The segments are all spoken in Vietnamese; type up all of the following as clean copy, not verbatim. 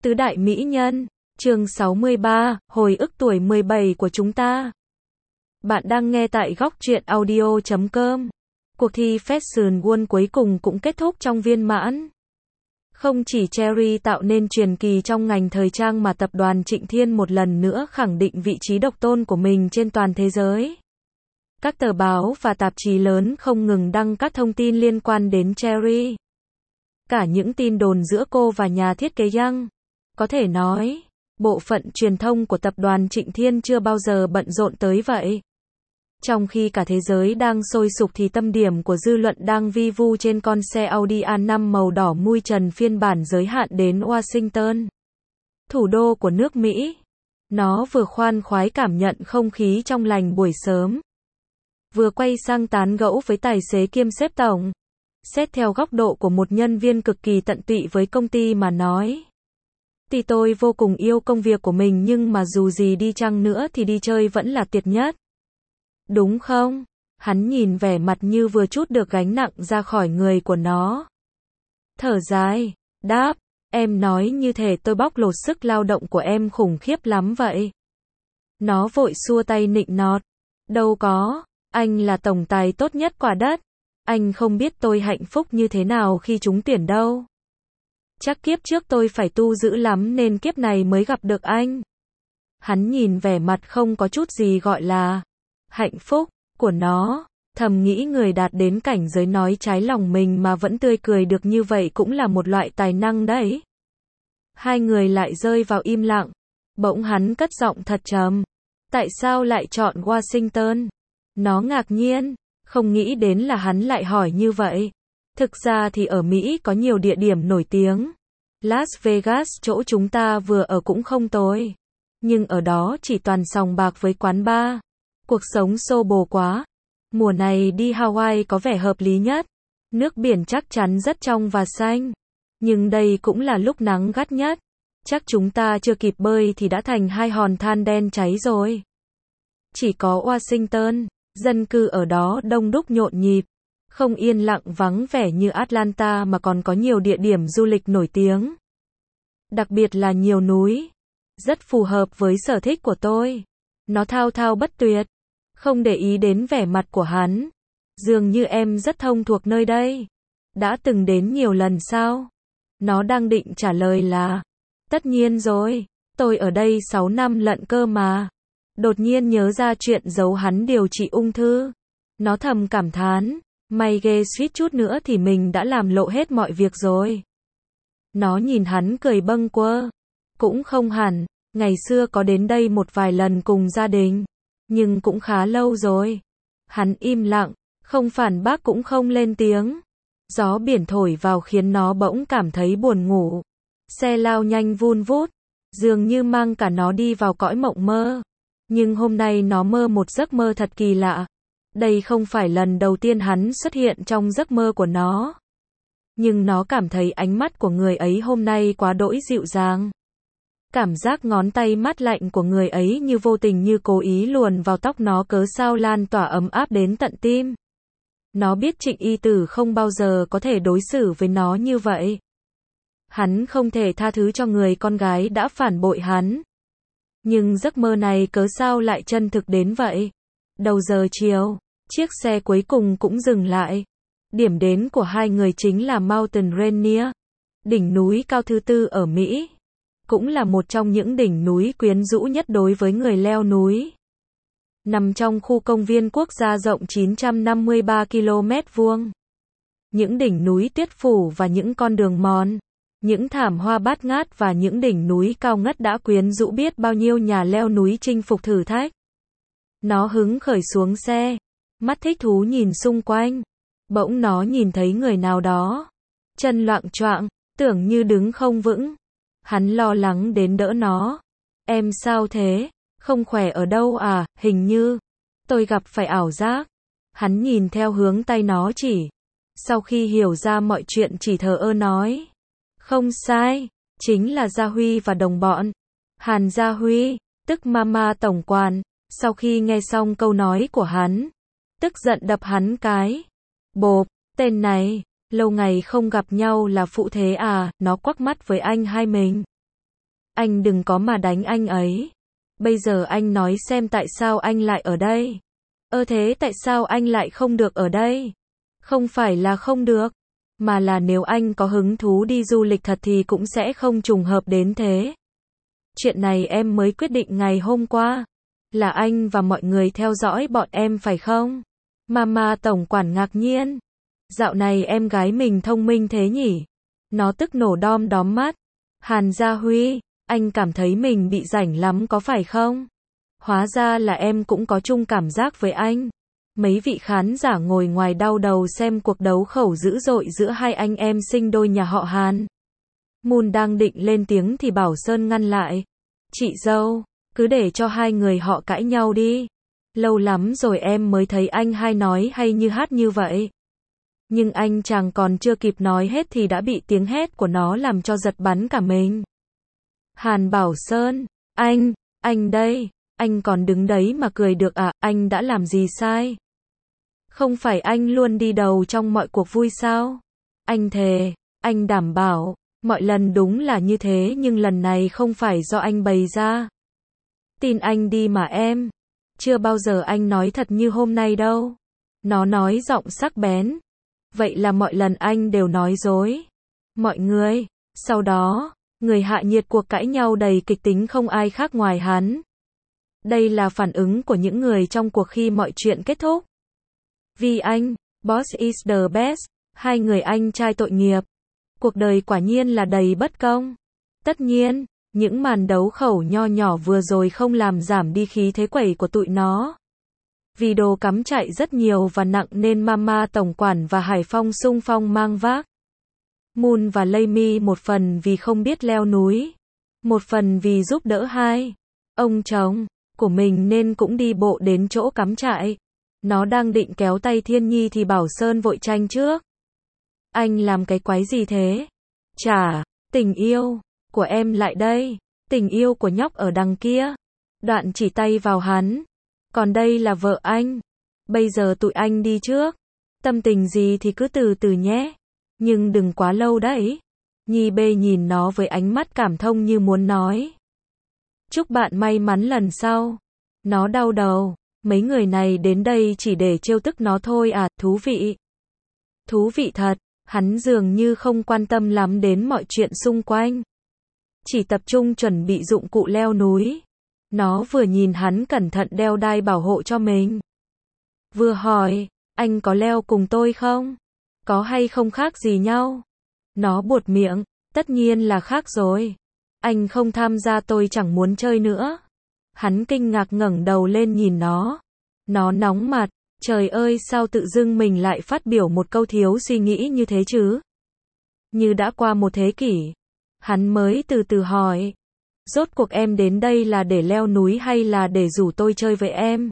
Tứ đại mỹ nhân, chương 63, hồi ức tuổi 17 của chúng ta. Bạn đang nghe tại góc truyện audio.com. Cuộc thi Fashion World cuối cùng cũng kết thúc trong viên mãn. Không chỉ Cherry tạo nên truyền kỳ trong ngành thời trang mà tập đoàn Trịnh Thiên một lần nữa khẳng định vị trí độc tôn của mình trên toàn thế giới. Các tờ báo và tạp chí lớn không ngừng đăng các thông tin liên quan đến Cherry. Cả những tin đồn giữa cô và nhà thiết kế Young. Có thể nói, bộ phận truyền thông của tập đoàn Trịnh Thiên chưa bao giờ bận rộn tới vậy. Trong khi cả thế giới đang sôi sục thì tâm điểm của dư luận đang vi vu trên con xe Audi A5 màu đỏ mui trần phiên bản giới hạn đến Washington, thủ đô của nước Mỹ. Nó vừa khoan khoái cảm nhận không khí trong lành buổi sớm, vừa quay sang tán gẫu với tài xế kiêm sếp tổng. Xét theo góc độ của một nhân viên cực kỳ tận tụy với công ty mà nói, thì tôi vô cùng yêu công việc của mình, nhưng mà dù gì đi chăng nữa thì đi chơi vẫn là tuyệt nhất. Đúng không? Hắn nhìn vẻ mặt như vừa trút được gánh nặng ra khỏi người của nó. Thở dài, đáp, em nói như thể tôi bóc lột sức lao động của em khủng khiếp lắm vậy. Nó vội xua tay nịnh nọt. Đâu có, anh là tổng tài tốt nhất quả đất. Anh không biết tôi hạnh phúc như thế nào khi trúng tuyển đâu. Chắc kiếp trước tôi phải tu dữ lắm nên kiếp này mới gặp được anh. Hắn nhìn vẻ mặt không có chút gì gọi là hạnh phúc của nó, thầm nghĩ người đạt đến cảnh giới nói trái lòng mình mà vẫn tươi cười được như vậy cũng là một loại tài năng đấy. Hai người lại rơi vào im lặng. Bỗng hắn cất giọng thật trầm. Tại sao lại chọn Washington? Nó ngạc nhiên, không nghĩ đến là hắn lại hỏi như vậy. Thực ra thì ở Mỹ có nhiều địa điểm nổi tiếng. Las Vegas chỗ chúng ta vừa ở cũng không tồi. Nhưng ở đó chỉ toàn sòng bạc với quán bar. Cuộc sống xô bồ quá. Mùa này đi Hawaii có vẻ hợp lý nhất. Nước biển chắc chắn rất trong và xanh. Nhưng đây cũng là lúc nắng gắt nhất. Chắc chúng ta chưa kịp bơi thì đã thành hai hòn than đen cháy rồi. Chỉ có Washington, dân cư ở đó đông đúc nhộn nhịp. Không yên lặng vắng vẻ như Atlanta mà còn có nhiều địa điểm du lịch nổi tiếng. Đặc biệt là nhiều núi. Rất phù hợp với sở thích của tôi. Nó thao thao bất tuyệt. Không để ý đến vẻ mặt của hắn. Dường như em rất thông thuộc nơi đây. Đã từng đến nhiều lần sao? Nó đang định trả lời là tất nhiên rồi. Tôi ở đây 6 năm lận cơ mà. Đột nhiên nhớ ra chuyện giấu hắn điều trị ung thư. Nó thầm cảm thán. May ghê, suýt chút nữa thì mình đã làm lộ hết mọi việc rồi. Nó nhìn hắn cười bâng quơ. Cũng không hẳn, ngày xưa có đến đây một vài lần cùng gia đình. Nhưng cũng khá lâu rồi. Hắn im lặng, không phản bác cũng không lên tiếng. Gió biển thổi vào khiến nó bỗng cảm thấy buồn ngủ. Xe lao nhanh vun vút, dường như mang cả nó đi vào cõi mộng mơ. Nhưng hôm nay nó mơ một giấc mơ thật kỳ lạ. Đây không phải lần đầu tiên hắn xuất hiện trong giấc mơ của nó. Nhưng nó cảm thấy ánh mắt của người ấy hôm nay quá đỗi dịu dàng. Cảm giác ngón tay mát lạnh của người ấy như vô tình như cố ý luồn vào tóc nó cớ sao lan tỏa ấm áp đến tận tim. Nó biết Trịnh Y Tử không bao giờ có thể đối xử với nó như vậy. Hắn không thể tha thứ cho người con gái đã phản bội hắn. Nhưng giấc mơ này cớ sao lại chân thực đến vậy. Đầu giờ chiều, chiếc xe cuối cùng cũng dừng lại. Điểm đến của hai người chính là Mountain Rainier, đỉnh núi cao thứ tư ở Mỹ. Cũng là một trong những đỉnh núi quyến rũ nhất đối với người leo núi. Nằm trong khu công viên quốc gia rộng 953 km vuông. Những đỉnh núi tuyết phủ và những con đường mòn, những thảm hoa bát ngát và những đỉnh núi cao ngất đã quyến rũ biết bao nhiêu nhà leo núi chinh phục thử thách. Nó hứng khởi xuống xe, mắt thích thú nhìn xung quanh. Bỗng nó nhìn thấy người nào đó, chân loạng choạng, tưởng như đứng không vững. Hắn lo lắng đến đỡ nó. Em sao thế? Không khỏe ở đâu à? Hình như tôi gặp phải ảo giác. Hắn nhìn theo hướng tay nó chỉ. Sau khi hiểu ra mọi chuyện chỉ thờ ơ nói. Không sai, chính là Gia Huy và đồng bọn. Hàn Gia Huy, tức Mama tổng quản, sau khi nghe xong câu nói của hắn, tức giận đập hắn cái. Bộp, tên này, lâu ngày không gặp nhau là phụ thế à? Nó quắc mắt với anh hai mình. Anh đừng có mà đánh anh ấy. Bây giờ anh nói xem tại sao anh lại ở đây. Thế tại sao anh lại không được ở đây? Không phải là không được, mà là nếu anh có hứng thú đi du lịch thật thì cũng sẽ không trùng hợp đến thế. Chuyện này em mới quyết định ngày hôm qua. Là anh và mọi người theo dõi bọn em phải không? Mama tổng quản ngạc nhiên. Dạo này em gái mình thông minh thế nhỉ? Nó tức nổ đom đóm mắt. Hàn Gia Huy, anh cảm thấy mình bị rảnh lắm có phải không? Hóa ra là em cũng có chung cảm giác với anh. Mấy vị khán giả ngồi ngoài đau đầu xem cuộc đấu khẩu dữ dội giữa hai anh em sinh đôi nhà họ Hàn. Moon đang định lên tiếng thì Bảo Sơn ngăn lại. Chị dâu, cứ để cho hai người họ cãi nhau đi. Lâu lắm rồi em mới thấy anh hai nói hay như hát như vậy. Nhưng anh chàng còn chưa kịp nói hết thì đã bị tiếng hét của nó làm cho giật bắn cả mình. Hàn Bảo Sơn, anh đây, anh còn đứng đấy mà cười được à, anh đã làm gì sai? Không phải anh luôn đi đầu trong mọi cuộc vui sao? Anh thề, anh đảm bảo, mọi lần đúng là như thế nhưng lần này không phải do anh bày ra. Tin anh đi mà em. Chưa bao giờ anh nói thật như hôm nay đâu. Nó nói giọng sắc bén. Vậy là mọi lần anh đều nói dối. Mọi người, sau đó, người hạ nhiệt cuộc cãi nhau đầy kịch tính không ai khác ngoài hắn. Đây là phản ứng của những người trong cuộc khi mọi chuyện kết thúc. Vì anh, boss is the best, hai người anh trai tội nghiệp. Cuộc đời quả nhiên là đầy bất công. Tất nhiên, những màn đấu khẩu nho nhỏ vừa rồi không làm giảm đi khí thế quẩy của tụi nó. Vì đồ cắm trại rất nhiều và nặng nên Mama tổng quản và Hải Phong xung phong mang vác. Moon và Laymi một phần vì không biết leo núi, một phần vì giúp đỡ hai ông chồng của mình nên cũng đi bộ đến chỗ cắm trại. Nó đang định kéo tay Thiên Nhi thì Bảo Sơn vội tranh trước. Anh làm cái quái gì thế? Chả, tình yêu của em lại đây, tình yêu của nhóc ở đằng kia. Đoạn chỉ tay vào hắn. Còn đây là vợ anh. Bây giờ tụi anh đi trước. Tâm tình gì thì cứ từ từ nhé. Nhưng đừng quá lâu đấy. Nhi bê nhìn nó với ánh mắt cảm thông như muốn nói. Chúc bạn may mắn lần sau. Nó đau đầu. Mấy người này đến đây chỉ để trêu tức nó thôi à, thú vị. Thú vị thật, hắn dường như không quan tâm lắm đến mọi chuyện xung quanh. Chỉ tập trung chuẩn bị dụng cụ leo núi. Nó vừa nhìn hắn cẩn thận đeo đai bảo hộ cho mình. Vừa hỏi, anh có leo cùng tôi không? Có hay không khác gì nhau? Nó buột miệng, tất nhiên là khác rồi. Anh không tham gia tôi chẳng muốn chơi nữa. Hắn kinh ngạc ngẩng đầu lên nhìn nó. Nó nóng mặt, trời ơi sao tự dưng mình lại phát biểu một câu thiếu suy nghĩ như thế chứ? Như đã qua một thế kỷ. Hắn mới từ từ hỏi. Rốt cuộc em đến đây là để leo núi hay là để rủ tôi chơi với em?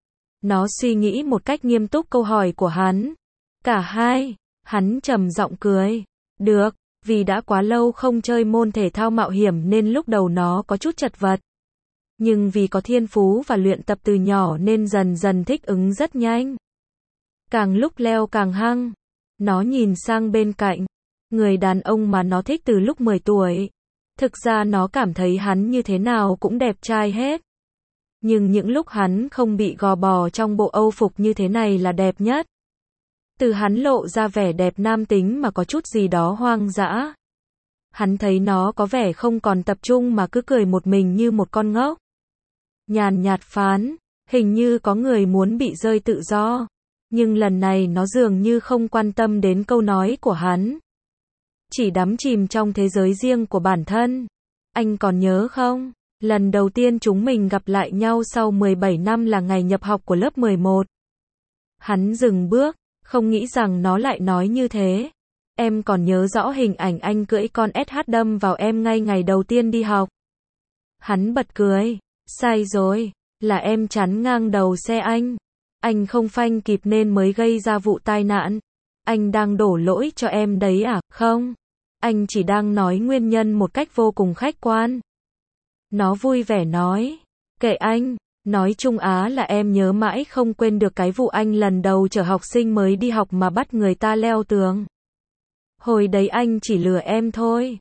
Nó suy nghĩ một cách nghiêm túc câu hỏi của hắn. Cả hai. Hắn trầm giọng cười. Được, vì đã quá lâu không chơi môn thể thao mạo hiểm nên lúc đầu nó có chút chật vật. Nhưng vì có thiên phú và luyện tập từ nhỏ nên dần dần thích ứng rất nhanh. Càng lúc leo càng hăng. Nó nhìn sang bên cạnh. Người đàn ông mà nó thích từ lúc 10 tuổi. Thực ra nó cảm thấy hắn như thế nào cũng đẹp trai hết. Nhưng những lúc hắn không bị gò bò trong bộ âu phục như thế này là đẹp nhất. Từ hắn lộ ra vẻ đẹp nam tính mà có chút gì đó hoang dã. Hắn thấy nó có vẻ không còn tập trung mà cứ cười một mình như một con ngốc. Nhàn nhạt phán, hình như có người muốn bị rơi tự do. Nhưng lần này nó dường như không quan tâm đến câu nói của hắn. Chỉ đắm chìm trong thế giới riêng của bản thân. Anh còn nhớ không? Lần đầu tiên chúng mình gặp lại nhau sau 17 năm là ngày nhập học của lớp 11. Hắn dừng bước, không nghĩ rằng nó lại nói như thế. Em còn nhớ rõ hình ảnh anh cưỡi con SH đâm vào em ngay ngày đầu tiên đi học. Hắn bật cười. Sai rồi, là em chắn ngang đầu xe anh. Anh không phanh kịp nên mới gây ra vụ tai nạn. Anh đang đổ lỗi cho em đấy à? Không. Anh chỉ đang nói nguyên nhân một cách vô cùng khách quan. Nó vui vẻ nói. Kệ anh, nói chung á là em nhớ mãi không quên được cái vụ anh lần đầu chở học sinh mới đi học mà bắt người ta leo tường. Hồi đấy anh chỉ lừa em thôi.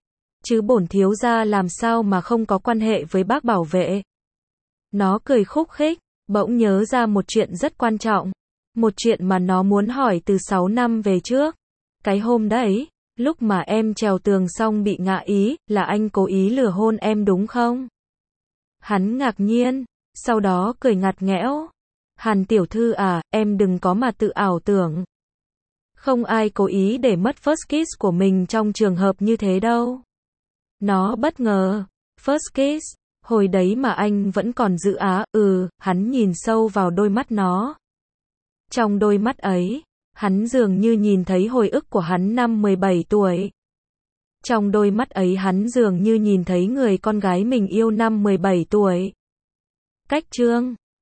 chứ bổn thiếu gia làm sao mà không có quan hệ với bác bảo vệ. Nó cười khúc khích, bỗng nhớ ra một chuyện rất quan trọng. Một chuyện mà nó muốn hỏi từ 6 năm về trước. Cái hôm đấy, lúc mà em trèo tường xong bị ngạ ý, là anh cố ý lừa hôn em đúng không? Hắn ngạc nhiên, sau đó cười ngặt nghẽo. Hàn tiểu thư à, em đừng có mà tự ảo tưởng. Không ai cố ý để mất first kiss của mình trong trường hợp như thế đâu. Nó bất ngờ. First kiss, hồi đấy mà anh vẫn còn giữ á, hắn nhìn sâu vào đôi mắt nó. Trong đôi mắt ấy, hắn dường như nhìn thấy hồi ức của hắn năm 17 tuổi. Trong đôi mắt ấy hắn dường như nhìn thấy người con gái mình yêu năm 17 tuổi. Cách chương